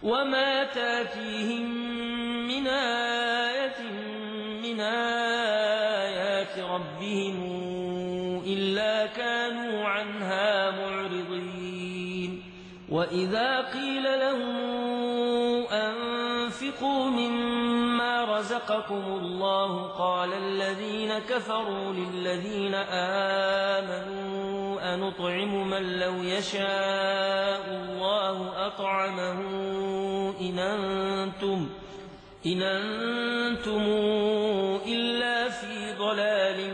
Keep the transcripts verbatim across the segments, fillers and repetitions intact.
وما تاتيهم من آية من آيات ربهم إلا كانوا عنها معرضين وإذا قيل لهم أنفقوا مما رزقكم الله قال الذين كفروا للذين آمنوا أنطعم من لو يشاء الله أطعمه إن أنتم, إن أنتم إلا في ضلال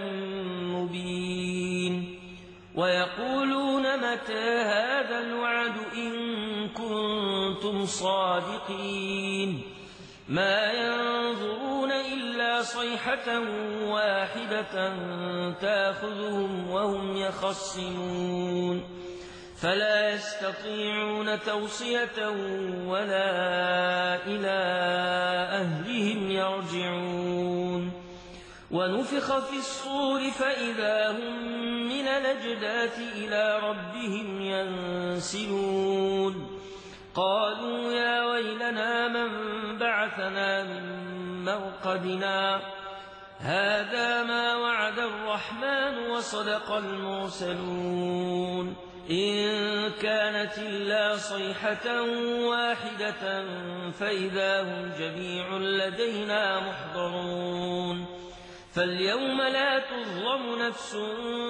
مبين ويقولون متى هذا الوعد إن كنتم صادقين ما ينظرون إلا صيحة واحدة تأخذهم وهم يخصمون فلا يستطيعون توصية ولا إلى أهلهم يرجعون ونفخ في الصور فإذا هم من الأجداث إلى ربهم ينسلون قالوا يا ويلنا من بعثنا من مرقدنا هذا ما وعد الرحمن وصدق المرسلون إن كانت إلا صيحة واحدة فإذا هم جميع لدينا محضرون فاليوم لا تظلم نفس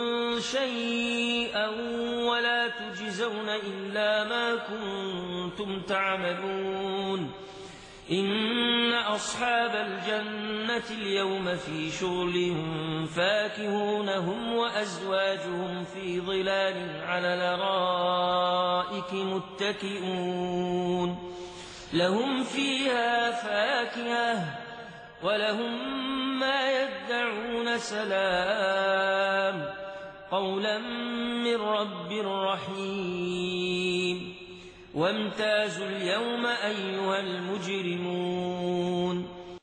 شيئا ولا تجزون إلا ما كنتم تعملون إن أصحاب الجنة اليوم في شغل فاكهون هم وأزواجهم في ظلال على الأرائك متكئون لهم فيها فاكهة ولهم ما يدعون سلام قولا من رب رحيم وامتازوا اليوم أيها المجرمون